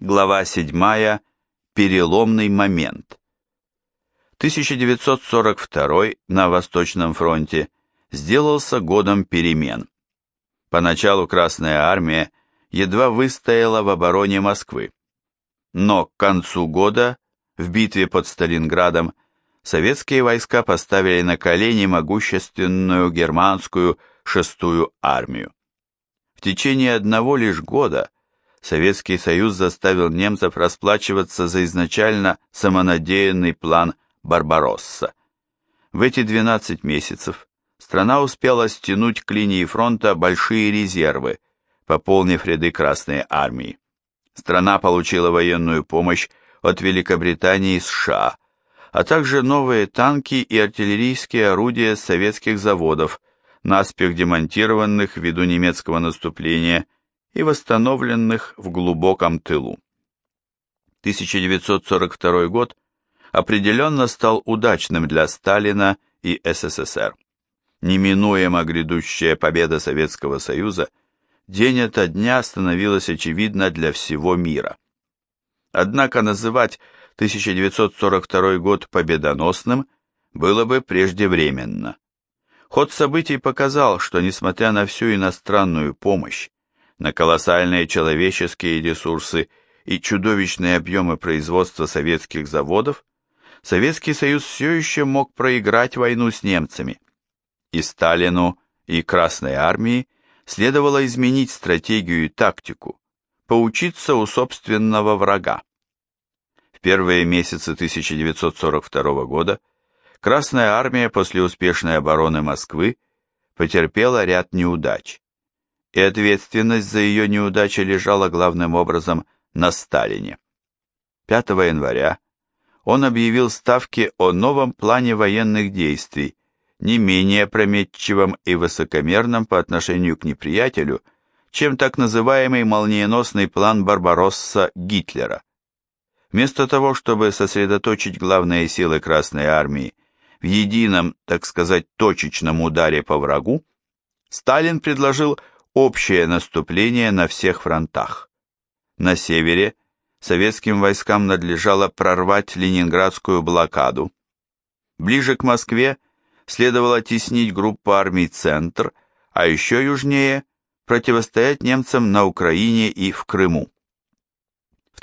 Глава 7. Переломный момент. 1942 на Восточном фронте сделался годом перемен. Поначалу Красная Армия едва выстояла в обороне Москвы. Но к концу года, в битве под Сталинградом, советские войска поставили на колени могущественную германскую 6-ю армию. В течение одного лишь года Советский Союз заставил немцев расплачиваться за изначально самонадеянный план Барбаросса. В эти 12 месяцев страна успела стянуть к линии фронта большие резервы, пополнив ряды Красной Армии. Страна получила военную помощь от Великобритании и США, а также новые танки и артиллерийские орудия с советских заводов, наспех демонтированных ввиду немецкого наступления и восстановленных в глубоком тылу. 1942 год определенно стал удачным для Сталина и СССР. Неминуемо грядущая победа Советского Союза день ото дня становилась очевидна для всего мира. Однако называть 1942 год победоносным было бы преждевременно. Ход событий показал, что несмотря на всю иностранную помощь, на колоссальные человеческие ресурсы и чудовищные объемы производства советских заводов, Советский Союз все еще мог проиграть войну с немцами. И Сталину, и Красной Армии следовало изменить стратегию и тактику, поучиться у собственного врага. В первые месяцы 1942 года Красная Армия после успешной обороны Москвы потерпела ряд неудач, и ответственность за ее неудачи лежала главным образом на Сталине. 5 января он объявил ставки о новом плане военных действий, не менее опрометчивом и высокомерном по отношению к неприятелю, чем так называемый молниеносный план Барбаросса Гитлера. Вместо того, чтобы сосредоточить главные силы Красной Армии в едином, так сказать, точечном ударе по врагу, Сталин предложил общее наступление на всех фронтах. На севере советским войскам надлежало прорвать Ленинградскую блокаду. Ближе к Москве следовало теснить группу армий «Центр», а еще южнее противостоять немцам на Украине и в Крыму. В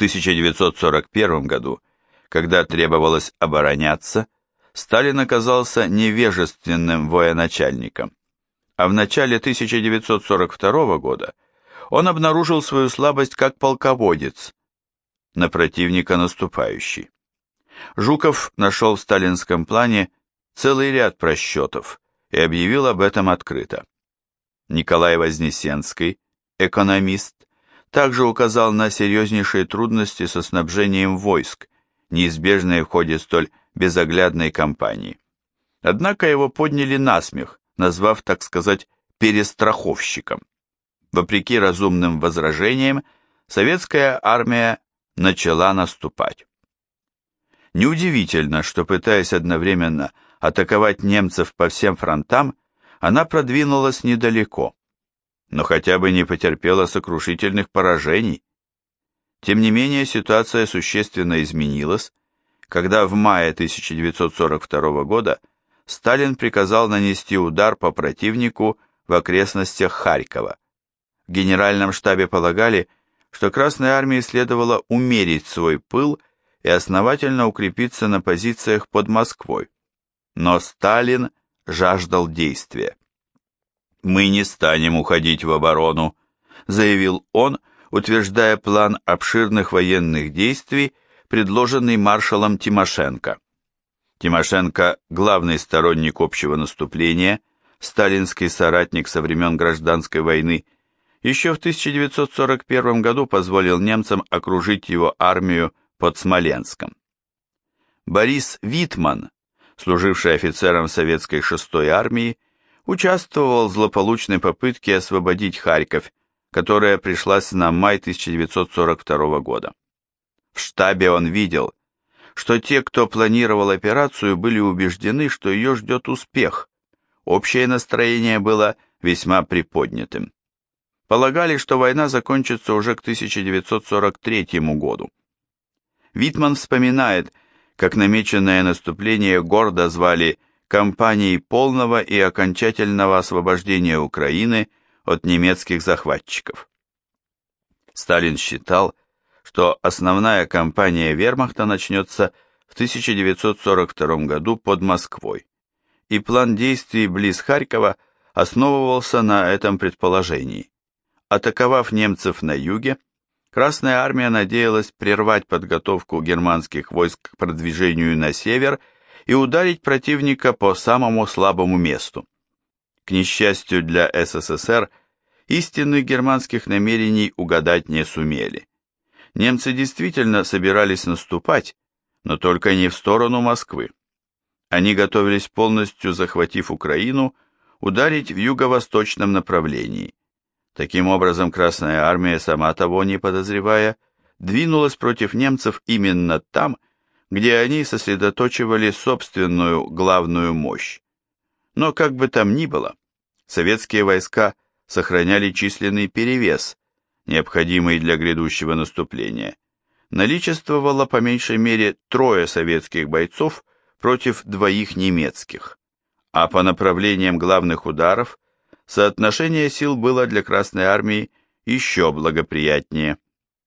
1941 году, когда требовалось обороняться, Сталин оказался невежественным военачальником, а в начале 1942 года он обнаружил свою слабость как полководец, на противника наступающий. Жуков нашел в сталинском плане целый ряд просчетов и объявил об этом открыто. Николай Вознесенский, экономист, также указал на серьезнейшие трудности со снабжением войск, неизбежные в ходе столь безоглядной кампании. Однако его подняли на смех, назвав, так сказать, перестраховщиком. Вопреки разумным возражениям, советская армия начала наступать. Неудивительно, что, пытаясь одновременно атаковать немцев по всем фронтам, она продвинулась недалеко, но хотя бы не потерпела сокрушительных поражений. Тем не менее, ситуация существенно изменилась, когда в мае 1942 года Сталин приказал нанести удар по противнику в окрестностях Харькова. В Генеральном штабе полагали, что Красной Армии следовало умерить свой пыл и основательно укрепиться на позициях под Москвой. Но Сталин жаждал действия. «Мы не станем уходить в оборону», заявил он, утверждая план обширных военных действий, предложенный маршалом Тимошенко. Тимошенко, главный сторонник общего наступления, сталинский соратник со времен Гражданской войны, еще в 1941 году позволил немцам окружить его армию под Смоленском. Борис Витман, служивший офицером советской 6-й армии, участвовал в злополучной попытке освободить Харьков, которая пришлась на май 1942 года. В штабе он видел, что те, кто планировал операцию, были убеждены, что ее ждет успех. Общее настроение было весьма приподнятым. полагали, что война закончится уже к 1943 году. Витман вспоминает, как намеченное наступление гордо звали «кампанией полного и окончательного освобождения Украины от немецких захватчиков». Сталин считал, что основная кампания вермахта начнется в 1942 году под Москвой, и план действий близ Харькова основывался на этом предположении. Атаковав немцев на юге, Красная Армия надеялась прервать подготовку германских войск к продвижению на север и ударить противника по самому слабому месту. К несчастью для СССР, истинных германских намерений угадать не сумели. Немцы действительно собирались наступать, но только не в сторону Москвы. Они готовились, полностью захватив Украину, ударить в юго-восточном направлении. Таким образом, Красная Армия, сама того не подозревая, двинулась против немцев именно там, где они сосредоточивали собственную главную мощь. Но как бы там ни было, советские войска сохраняли численный перевес, необходимый для грядущего наступления. Наличествовало по меньшей мере 3 советских бойцов против 2 немецких, а по направлениям главных ударов соотношение сил было для Красной Армии еще благоприятнее.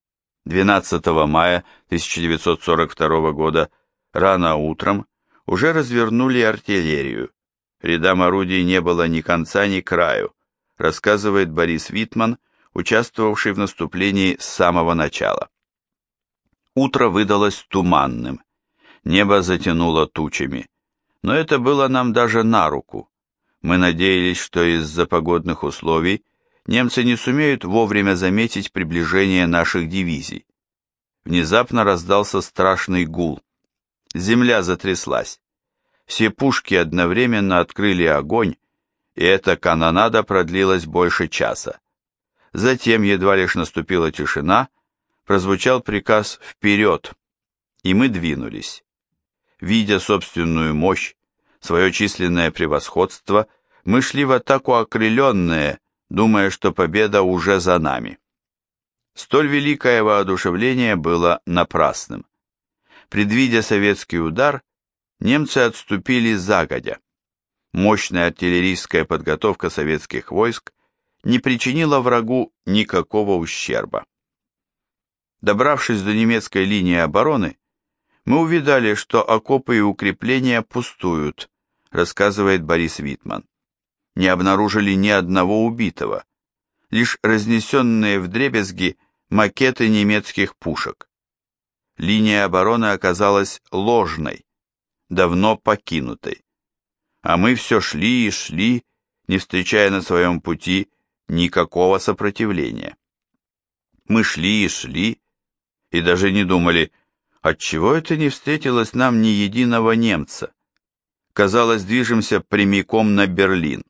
12 мая 1942 года рано утром уже развернули артиллерию. Рядам орудий не было ни конца, ни краю, рассказывает Борис Витман, участвовавший в наступлении с самого начала. Утро выдалось туманным, небо затянуло тучами, но это было нам даже на руку. Мы надеялись, что из-за погодных условий немцы не сумеют вовремя заметить приближение наших дивизий. Внезапно раздался страшный гул. Земля затряслась. Все пушки одновременно открыли огонь, и эта канонада продлилась больше часа. Затем, едва лишь наступила тишина, прозвучал приказ «Вперед!», и мы двинулись. Видя собственную мощь, свое численное превосходство, мы шли в атаку окрыленные, думая, что победа уже за нами. Столь великое воодушевление было напрасным. Предвидя советский удар, немцы отступили загодя. Мощная артиллерийская подготовка советских войск не причинила врагу никакого ущерба. Добравшись до немецкой линии обороны, мы увидали, что окопы и укрепления пустуют, рассказывает Борис Витман. Не обнаружили ни одного убитого, лишь разнесенные вдребезги макеты немецких пушек. Линия обороны оказалась ложной, давно покинутой. А мы все шли и шли, не встречая на своем пути никакого сопротивления. Мы шли и шли, и даже не думали, отчего это не встретилось нам ни единого немца. Казалось, движемся прямиком на Берлин.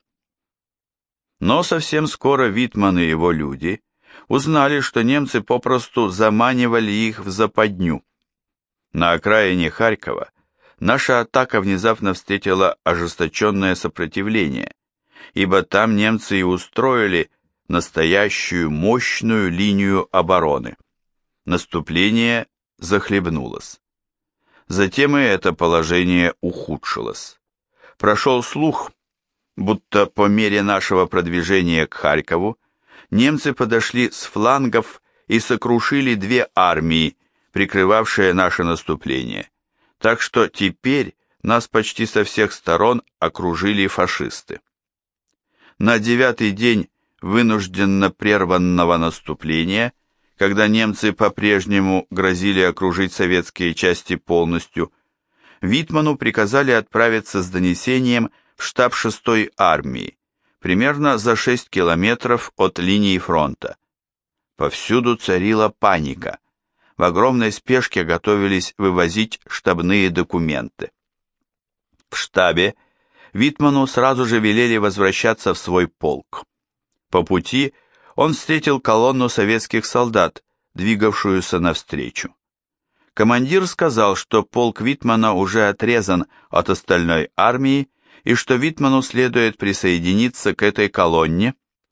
Но совсем скоро Витман и его люди узнали, что немцы попросту заманивали их в западню. На окраине Харькова наша атака внезапно встретила ожесточенное сопротивление, ибо там немцы и устроили настоящую мощную линию обороны. Наступление захлебнулось. Затем и это положение ухудшилось. Прошел слух, будто по мере нашего продвижения к Харькову немцы подошли с флангов и сокрушили 2 армии, прикрывавшие наше наступление, так что теперь нас почти со всех сторон окружили фашисты. На 9-й день вынужденно прерванного наступления, когда немцы по-прежнему грозили окружить советские части полностью, Витману приказали отправиться с донесением в штаб 6-й армии, примерно за 6 километров от линии фронта. Повсюду царила паника. В огромной спешке готовились вывозить штабные документы. В штабе Витману сразу же велели возвращаться в свой полк. По пути он встретил колонну советских солдат, двигавшуюся навстречу. Командир сказал, что полк Витмана уже отрезан от остальной армии и что Витману следует присоединиться к этой колонне,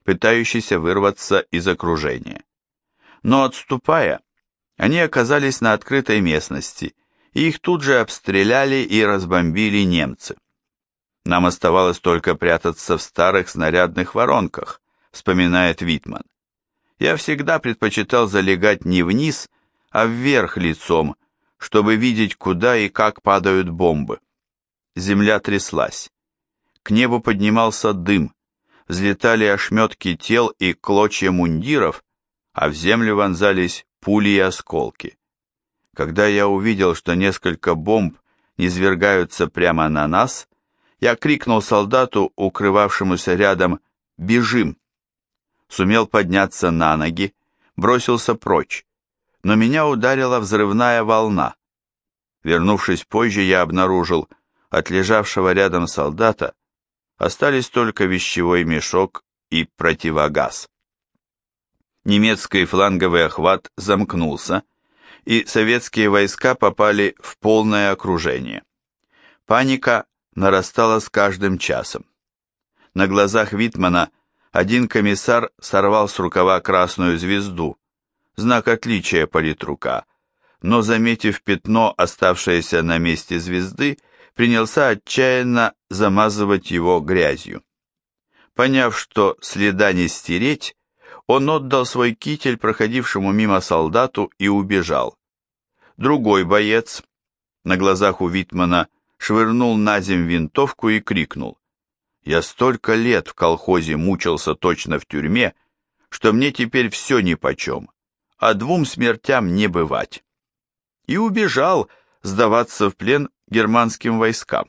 пытающийся вырваться из окружения. Но отступая, они оказались на открытой местности, и их тут же обстреляли и разбомбили немцы. Нам оставалось только прятаться в старых снарядных воронках, вспоминает Витман. Я всегда предпочитал залегать не вниз, а вверх лицом, чтобы видеть, куда и как падают бомбы. Земля тряслась. К небу поднимался дым, взлетали ошметки тел и клочья мундиров, а в землю вонзались пули и осколки. Когда я увидел, что несколько бомб низвергаются прямо на нас, я крикнул солдату, укрывавшемуся рядом: «Бежим!». Сумел подняться на ноги, бросился прочь, но меня ударила взрывная волна. Вернувшись позже, я обнаружил, от лежавшего рядом солдата остались только вещевой мешок и противогаз. Немецкий фланговый охват замкнулся, и советские войска попали в полное окружение. Паника нарастала с каждым часом. На глазах Витмана один комиссар сорвал с рукава красную звезду, знак отличия политрука, но, заметив пятно, оставшееся на месте звезды, принялся отчаянно замазывать его грязью. Поняв, что следа не стереть, он отдал свой китель проходившему мимо солдату и убежал. Другой боец, на глазах у Витмана, швырнул на земь винтовку и крикнул: «Я столько лет в колхозе мучился точно в тюрьме, что мне теперь все нипочем, а двум смертям не бывать». И убежал сдаваться в плен германским войскам.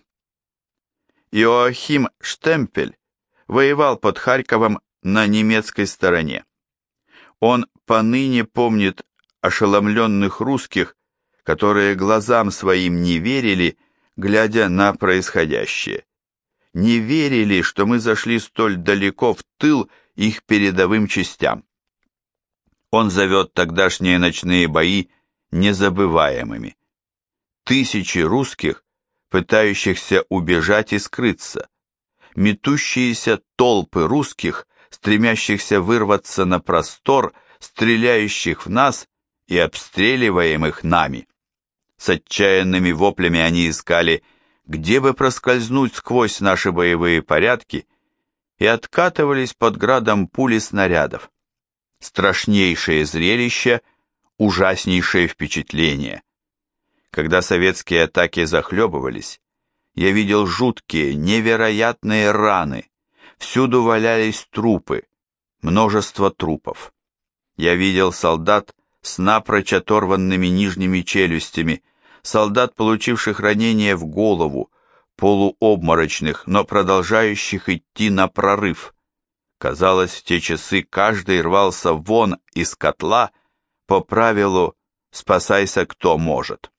Иоахим Штемпель воевал под Харьковом на немецкой стороне. Он поныне помнит ошеломленных русских, которые глазам своим не верили, глядя на происходящее. Не верили, что мы зашли столь далеко в тыл их передовым частям. Он зовет тогдашние ночные бои незабываемыми. Тысячи русских, пытающихся убежать и скрыться, метущиеся толпы русских, стремящихся вырваться на простор, стреляющих в нас и обстреливаемых нами. С отчаянными воплями они искали, где бы проскользнуть сквозь наши боевые порядки, и откатывались под градом пули снарядов. Страшнейшее зрелище, ужаснейшее впечатление. Когда советские атаки захлебывались, я видел жуткие, невероятные раны, всюду валялись трупы, множество трупов. Я видел солдат с напрочь оторванными нижними челюстями, солдат, получивших ранения в голову, полуобморочных, но продолжающих идти на прорыв. Казалось, в те часы каждый рвался вон из котла по правилу «спасайся, кто может».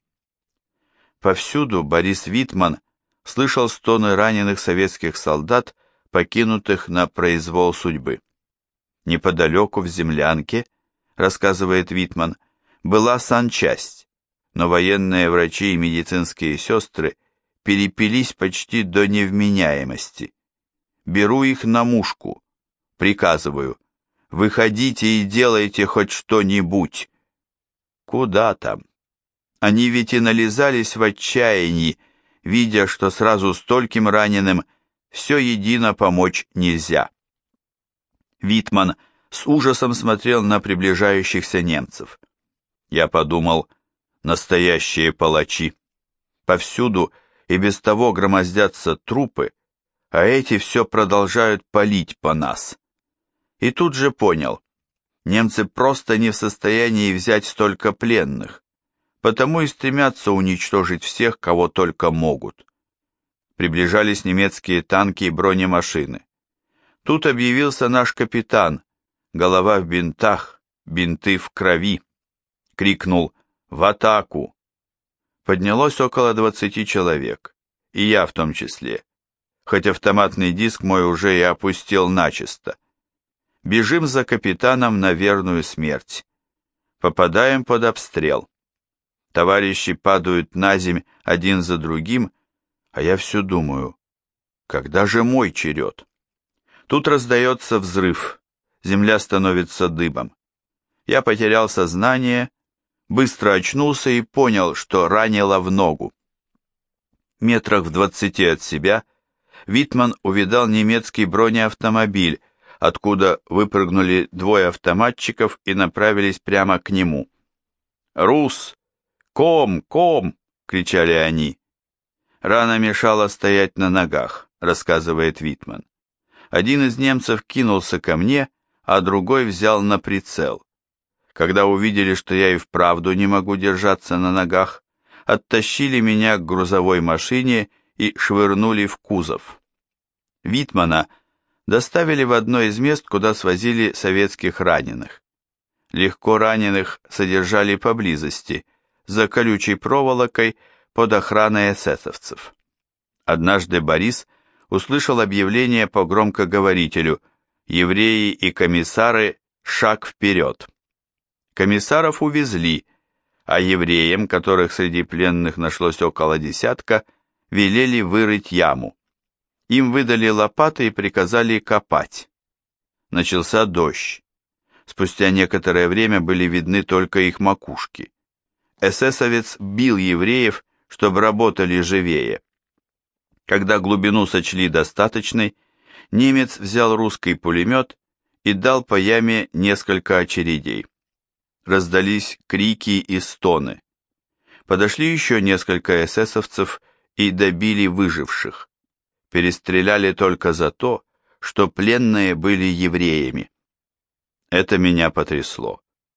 Повсюду Борис Витман слышал стоны раненых советских солдат, покинутых на произвол судьбы. Неподалеку в землянке, рассказывает Витман, была санчасть, но военные врачи и медицинские сестры перепились почти до невменяемости. Беру их на мушку, приказываю: выходите и делайте хоть что-нибудь. Куда там? Они ведь и нализались в отчаянии, видя, что сразу стольким раненым все едино помочь нельзя. Витман с ужасом смотрел на приближающихся немцев. Я подумал: настоящие палачи. Повсюду и без того громоздятся трупы, а эти все продолжают палить по нас. И тут же понял: немцы просто не в состоянии взять столько пленных, потому и стремятся уничтожить всех, кого только могут. Приближались немецкие танки и бронемашины. Тут объявился наш капитан, голова в бинтах, бинты в крови. Крикнул: «В атаку!». Поднялось около 20 человек, и я в том числе, хоть автоматный диск мой уже и опустил начисто. Бежим за капитаном на верную смерть. Попадаем под обстрел. Товарищи падают на земь один за другим, а я все думаю: когда же мой черед? Тут раздается взрыв, земля становится дыбом. Я потерял сознание, быстро очнулся и понял, что ранило в ногу. Метрах в 20 от себя Витман увидал немецкий бронеавтомобиль, откуда выпрыгнули двое автоматчиков и направились прямо к нему. «Рус! Ком! Ком!» — кричали они. «Рана мешала стоять на ногах», — рассказывает Витман. Один из немцев кинулся ко мне, а другой взял на прицел. Когда увидели, что я и вправду не могу держаться на ногах, оттащили меня к грузовой машине и швырнули в кузов. Витмана доставили в одно из мест, куда свозили советских раненых. Легко раненых содержали поблизости, за колючей проволокой под охраной эсэсовцев. Однажды Борис услышал объявление по громкоговорителю «Евреи и комиссары, шаг вперед!». Комиссаров увезли, а евреям, которых среди пленных нашлось около десятка, велели вырыть яму. Им выдали лопаты и приказали копать. Начался дождь. Спустя некоторое время были видны только их макушки. Эсэсовец бил евреев, чтобы работали живее. Когда глубину сочли достаточной, немец взял русский пулемет и дал по яме несколько очередей. Раздались крики и стоны. Подошли еще несколько эсэсовцев и добили выживших. Перестреляли только за то, что пленные были евреями. Это меня потрясло.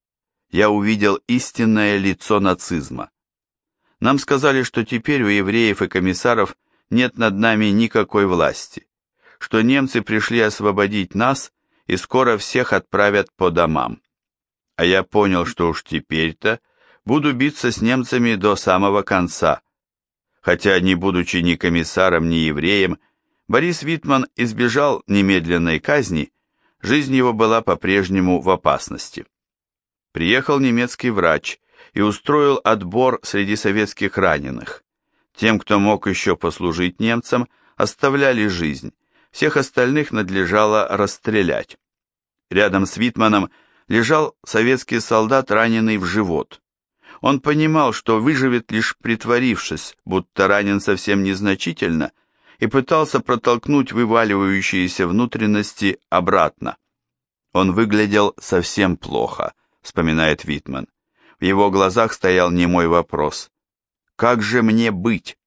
Я увидел истинное лицо нацизма. Нам сказали, что теперь у евреев и комиссаров нет над нами никакой власти, что немцы пришли освободить нас и скоро всех отправят по домам. А я понял, что уж теперь-то буду биться с немцами до самого конца. Хотя, не будучи ни комиссаром, ни евреем, Борис Витман избежал немедленной казни, жизнь его была по-прежнему в опасности. Приехал немецкий врач и устроил отбор среди советских раненых. Тем, кто мог еще послужить немцам, оставляли жизнь, всех остальных надлежало расстрелять. Рядом с Витманом лежал советский солдат, раненый в живот. Он понимал, что выживет лишь притворившись, будто ранен совсем незначительно, и пытался протолкнуть вываливающиеся внутренности обратно. Он выглядел совсем плохо, вспоминает Витман. В его глазах стоял немой вопрос: «Как же мне быть?»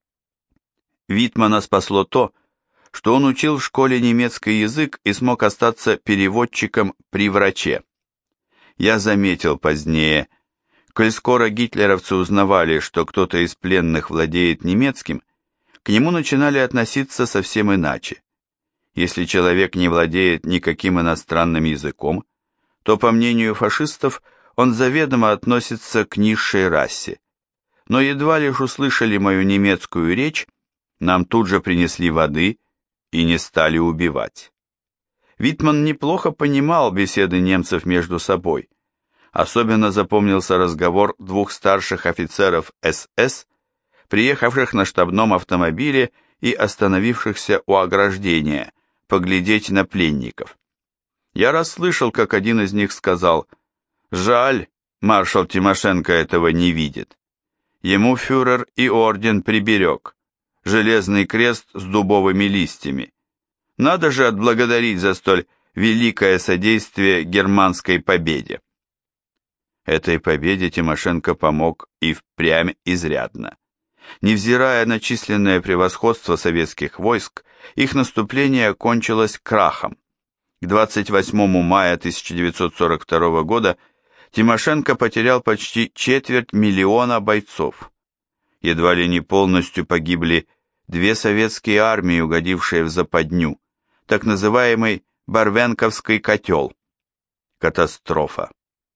Витмана спасло то, что он учил в школе немецкий язык и смог остаться переводчиком при враче. Я заметил позднее, коль скоро гитлеровцы узнавали, что кто-то из пленных владеет немецким, к нему начинали относиться совсем иначе. Если человек не владеет никаким иностранным языком, то, по мнению фашистов, он заведомо относится к низшей расе. Но едва лишь услышали мою немецкую речь, нам тут же принесли воды и не стали убивать. Витман неплохо понимал беседы немцев между собой. Особенно запомнился разговор двух старших офицеров СС, приехавших на штабном автомобиле и остановившихся у ограждения, поглядеть на пленников. Я расслышал, как один из них сказал: «Жаль, маршал Тимошенко этого не видит. Ему фюрер и орден приберег, железный крест с дубовыми листьями. Надо же отблагодарить за столь великое содействие германской победе». Этой победе Тимошенко помог и впрямь изрядно. Невзирая на численное превосходство советских войск, их наступление кончилось крахом. К 28 мая 1942 года Тимошенко потерял почти 250 000 бойцов. Едва ли не полностью погибли две советские армии, угодившие в западню, так называемый Барвенковский котел. Катастрофа.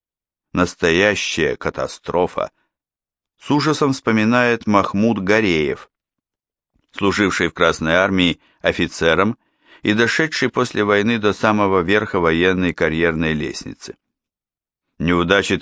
Настоящая катастрофа. С ужасом вспоминает Махмуд Гореев, служивший в Красной армии офицером и дошедший после войны до самого верха военной карьерной лестницы. Неудачи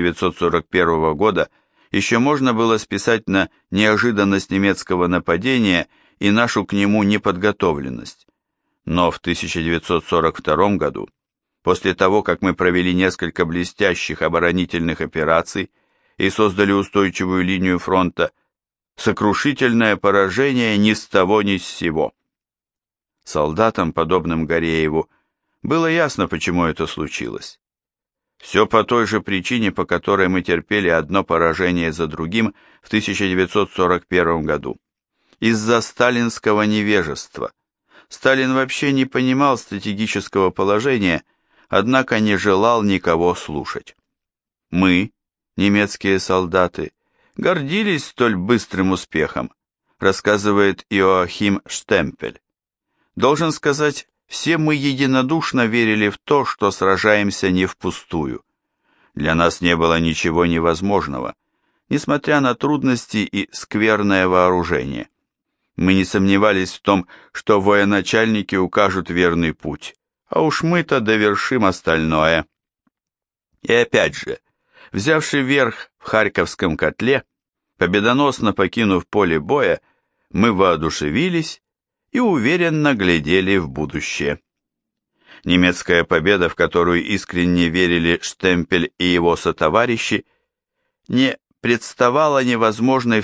1941 года еще можно было списать на неожиданность немецкого нападения и нашу к нему неподготовленность. Но в 1942 году После того, как мы провели несколько блестящих оборонительных операций и создали устойчивую линию фронта, сокрушительное поражение ни с того ни с сего. Солдатам, подобным Гарееву, было ясно, почему это случилось. Все по той же причине, по которой мы терпели одно поражение за другим в 1941 году. Из-за сталинского невежества. Сталин вообще не понимал стратегического положения, однако не желал никого слушать. Мы, немецкие солдаты, гордились столь быстрым успехом, рассказывает Иоахим Штемпель. Должен сказать, все мы единодушно верили в то, что сражаемся не впустую. Для нас не было ничего невозможного, несмотря на трудности и скверное вооружение. Мы не сомневались в том, что военачальники укажут верный путь, а уж мы-то довершим остальное. И опять же, взявший верх в Харьковском котле, победоносно покинув поле боя, мы воодушевились и уверенно глядели в будущее. Немецкая победа, в которую искренне верили Штемпель и его сотоварищи, не представала невозможной в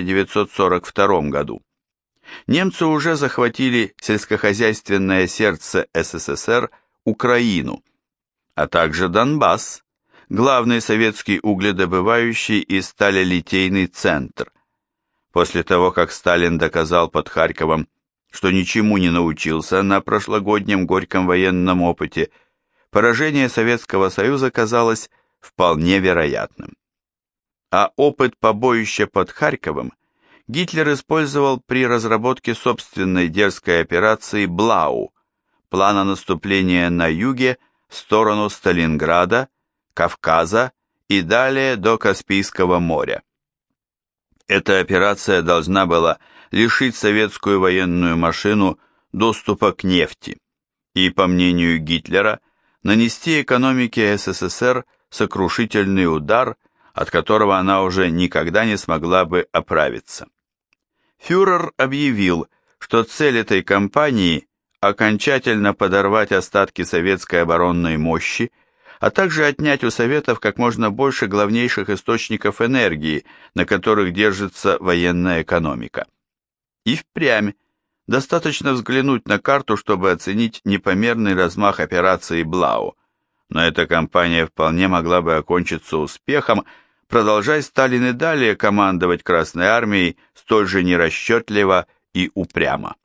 1942 году. Немцы уже захватили сельскохозяйственное сердце СССР Украину, а также Донбасс, главный советский угледобывающий и сталелитейный центр. После того, как Сталин доказал под Харьковом, что ничему не научился на прошлогоднем горьком военном опыте, поражение Советского Союза казалось вполне вероятным. А опыт побоища под Харьковом Гитлер использовал при разработке собственной дерзкой операции «Блау», плана наступления на юге в сторону Сталинграда, Кавказа и далее до Каспийского моря. Эта операция должна была лишить советскую военную машину доступа к нефти и, по мнению Гитлера, нанести экономике СССР сокрушительный удар, от которого она уже никогда не смогла бы оправиться. Фюрер объявил, что цель этой кампании – окончательно подорвать остатки советской оборонной мощи, а также отнять у Советов как можно больше главнейших источников энергии, на которых держится военная экономика. И впрямь, достаточно взглянуть на карту, чтобы оценить непомерный размах операции «Блау», но эта кампания вполне могла бы окончиться успехом, продолжая Сталин и далее командовать Красной Армией столь же нерасчетливо и упрямо.